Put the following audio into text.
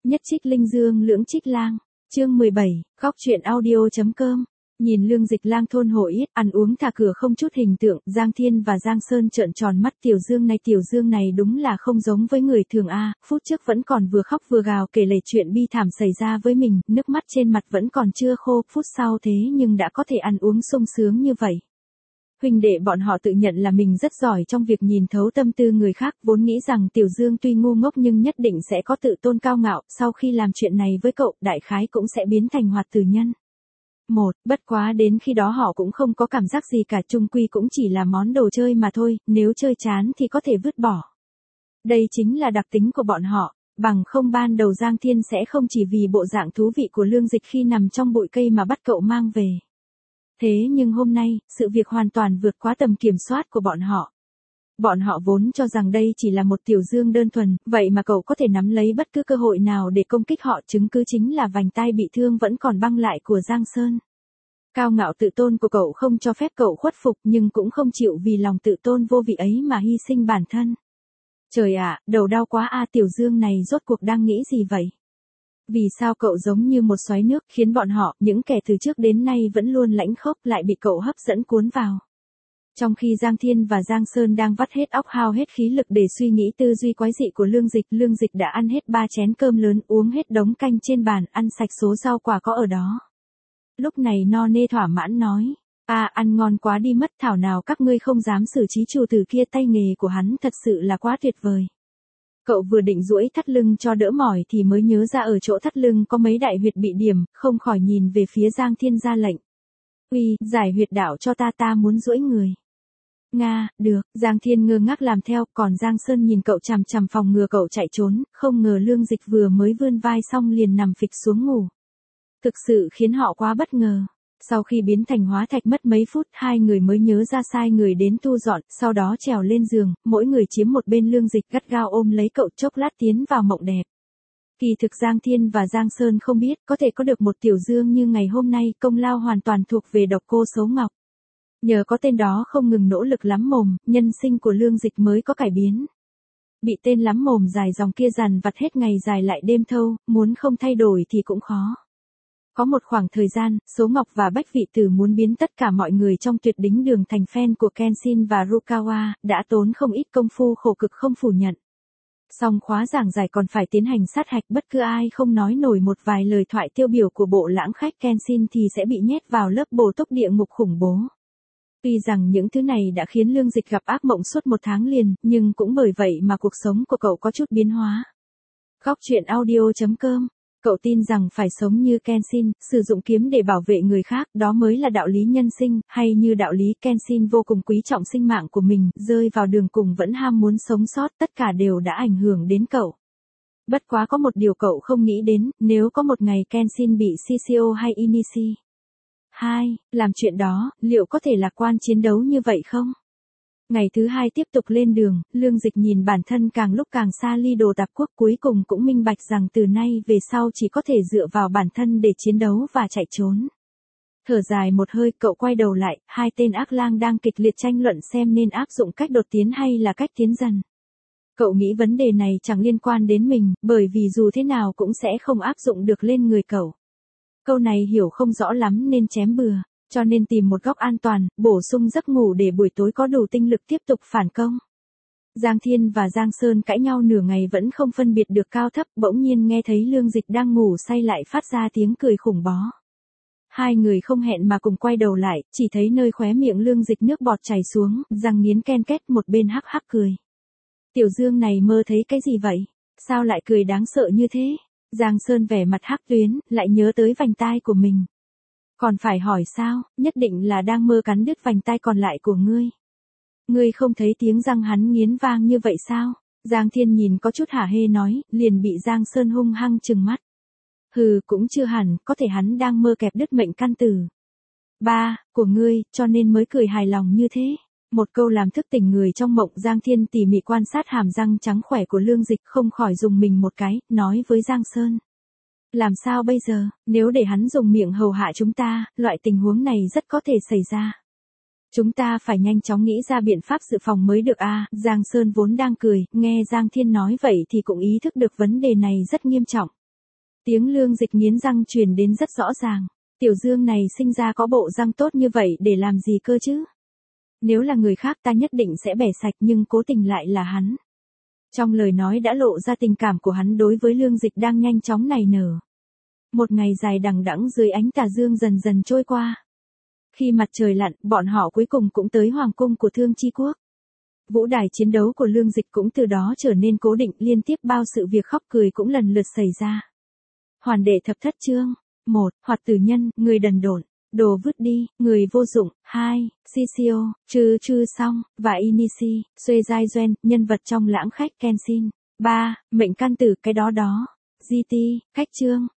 Nhất trích linh dương lưỡng trích lang. Chương 17, góc truyện audio.com. Nhìn Lương Dịch Lang thôn hội ít, ăn uống thả cửa không chút hình tượng, Giang Thiên và Giang Sơn trợn tròn mắt. Tiểu Dương này đúng là không giống với người thường a. Phút trước vẫn còn vừa khóc vừa gào kể lể chuyện bi thảm xảy ra với mình, nước mắt trên mặt vẫn còn chưa khô, phút sau thế nhưng đã có thể ăn uống sung sướng như vậy. Huynh đệ bọn họ tự nhận là mình rất giỏi trong việc nhìn thấu tâm tư người khác, vốn nghĩ rằng Tiểu Dương tuy ngu ngốc nhưng nhất định sẽ có tự tôn cao ngạo, sau khi làm chuyện này với cậu, đại khái cũng sẽ biến thành hoạt tử nhân. Bất quá đến khi đó họ cũng không có cảm giác gì cả, chung quy cũng chỉ là món đồ chơi mà thôi, nếu chơi chán thì có thể vứt bỏ. Đây chính là đặc tính của bọn họ, bằng không ban đầu Giang Thiên sẽ không chỉ vì bộ dạng thú vị của Lương Dịch khi nằm trong bụi cây mà bắt cậu mang về. Thế nhưng hôm nay, sự việc hoàn toàn vượt quá tầm kiểm soát của bọn họ. Bọn họ vốn cho rằng đây chỉ là một Tiểu Dương đơn thuần, vậy mà cậu có thể nắm lấy bất cứ cơ hội nào để công kích họ, chứng cứ chính là vành tai bị thương vẫn còn băng lại của Giang Sơn. Cao ngạo tự tôn của cậu không cho phép cậu khuất phục nhưng cũng không chịu vì lòng tự tôn vô vị ấy mà hy sinh bản thân. Trời ạ, đầu đau quá a. Tiểu Dương này rốt cuộc đang nghĩ gì vậy? Vì sao cậu giống như một xoáy nước khiến bọn họ, những kẻ từ trước đến nay vẫn luôn lãnh khốc lại bị cậu hấp dẫn cuốn vào. Trong khi Giang Thiên và Giang Sơn đang vắt hết óc hao hết khí lực để suy nghĩ tư duy quái dị của Lương Dịch đã ăn hết 3 chén cơm lớn, uống hết đống canh trên bàn, ăn sạch số rau quả có ở đó. Lúc này no nê thỏa mãn nói, ăn ngon quá đi mất, thảo nào các ngươi không dám xử trí chủ tử kia, tay nghề của hắn thật sự là quá tuyệt vời. Cậu vừa định duỗi thắt lưng cho đỡ mỏi thì mới nhớ ra ở chỗ thắt lưng có mấy đại huyệt bị điểm, không khỏi nhìn về phía Giang Thiên ra lệnh. Uy, giải huyệt đạo cho ta muốn duỗi người. Nga, được, Giang Thiên ngơ ngác làm theo, còn Giang Sơn nhìn cậu chằm chằm phòng ngừa cậu chạy trốn, không ngờ Lương Dịch vừa mới vươn vai xong liền nằm phịch xuống ngủ. Thực sự khiến họ quá bất ngờ. Sau khi biến thành hóa thạch mất mấy phút, hai người mới nhớ ra sai người đến thu dọn, sau đó trèo lên giường, mỗi người chiếm một bên. Lương Dịch gắt gao ôm lấy cậu, chốc lát tiến vào mộng đẹp. Kỳ thực Giang Thiên và Giang Sơn không biết, có thể có được một Tiểu Dương như ngày hôm nay, công lao hoàn toàn thuộc về độc cô Sấu Ngọc. Nhờ có tên đó không ngừng nỗ lực lắm mồm, nhân sinh của Lương Dịch mới có cải biến. Bị tên lắm mồm dài dòng kia dằn vặt hết ngày dài lại đêm thâu, muốn không thay đổi thì cũng khó. Có một khoảng thời gian, Số Ngọc và Bách Vị Tử muốn biến tất cả mọi người trong Tuyệt Đính Đường thành fan của Kenshin và Rukawa, đã tốn không ít công phu khổ cực không phủ nhận. Song khóa giảng giải còn phải tiến hành sát hạch, bất cứ ai không nói nổi một vài lời thoại tiêu biểu của bộ lãng khách Kenshin thì sẽ bị nhét vào lớp bổ túc địa ngục khủng bố. Tuy rằng những thứ này đã khiến Lương Dịch gặp ác mộng suốt 1 tháng liền, nhưng cũng bởi vậy mà cuộc sống của cậu có chút biến hóa. Góc truyện audio.com. Cậu tin rằng phải sống như Kenshin, sử dụng kiếm để bảo vệ người khác, đó mới là đạo lý nhân sinh, hay như đạo lý Kenshin vô cùng quý trọng sinh mạng của mình, rơi vào đường cùng vẫn ham muốn sống sót, tất cả đều đã ảnh hưởng đến cậu. Bất quá có một điều cậu không nghĩ đến, nếu có một ngày Kenshin bị CCO hay Inishi 2, làm chuyện đó, liệu có thể lạc quan chiến đấu như vậy không? Ngày thứ 2 tiếp tục lên đường, Lương Dịch nhìn bản thân càng lúc càng xa ly Đồ Tạp Quốc, cuối cùng cũng minh bạch rằng từ nay về sau chỉ có thể dựa vào bản thân để chiến đấu và chạy trốn. Thở dài một hơi, cậu quay đầu lại, 2 tên ác lang đang kịch liệt tranh luận xem nên áp dụng cách đột tiến hay là cách tiến dần. Cậu nghĩ vấn đề này chẳng liên quan đến mình, bởi vì dù thế nào cũng sẽ không áp dụng được lên người cậu. Câu này hiểu không rõ lắm nên chém bừa. Cho nên tìm một góc an toàn, bổ sung giấc ngủ để buổi tối có đủ tinh lực tiếp tục phản công. Giang Thiên và Giang Sơn cãi nhau nửa ngày vẫn không phân biệt được cao thấp, bỗng nhiên nghe thấy Lương Dịch đang ngủ say lại phát ra tiếng cười khủng bó. Hai người không hẹn mà cùng quay đầu lại, chỉ thấy nơi khóe miệng Lương Dịch nước bọt chảy xuống, răng nghiến ken két, một bên hắc hắc cười. Tiểu Dương này mơ thấy cái gì vậy? Sao lại cười đáng sợ như thế? Giang Sơn vẻ mặt hắc tuyến, lại nhớ tới vành tai của mình. Còn phải hỏi sao, nhất định là đang mơ cắn đứt vành tai còn lại của ngươi. Ngươi không thấy tiếng răng hắn nghiến vang như vậy sao? Giang Thiên nhìn có chút hả hê nói, liền bị Giang Sơn hung hăng trừng mắt. Hừ, cũng chưa hẳn, có thể hắn đang mơ kẹp đứt mệnh căn tử. Của ngươi, cho nên mới cười hài lòng như thế. Một câu làm thức tỉnh người trong mộng. Giang Thiên tỉ mỉ quan sát hàm răng trắng khỏe của Lương Dịch, không khỏi dùng mình một cái, nói với Giang Sơn. Làm sao bây giờ, nếu để hắn dùng miệng hầu hạ chúng ta, loại tình huống này rất có thể xảy ra. Chúng ta phải nhanh chóng nghĩ ra biện pháp dự phòng mới được a. Giang Sơn vốn đang cười, nghe Giang Thiên nói vậy thì cũng ý thức được vấn đề này rất nghiêm trọng. Tiếng Lương Dịch nghiến răng truyền đến rất rõ ràng. Tiểu Dương này sinh ra có bộ răng tốt như vậy để làm gì cơ chứ? Nếu là người khác ta nhất định sẽ bẻ sạch, nhưng cố tình lại là hắn. Trong lời nói đã lộ ra tình cảm của hắn đối với Lương Dịch đang nhanh chóng nảy nở. Một ngày dài đằng đẵng dưới ánh tà dương dần dần trôi qua. Khi mặt trời lặn, bọn họ cuối cùng cũng tới hoàng cung của Thương Chi Quốc. Vũ đài chiến đấu của Lương Dịch cũng từ đó trở nên cố định, liên tiếp bao sự việc khóc cười cũng lần lượt xảy ra. Hoàn đệ thập thất chương. 1. Hoạt tử nhân, người đần độn, đồ vứt đi, người vô dụng. 2. Shishio, Chư Song, và Inishi, Xuê Giai Doen, nhân vật trong Lãng Khách Kenshin. 3. Mệnh can tử, cái đó đó. GT, Cách chương.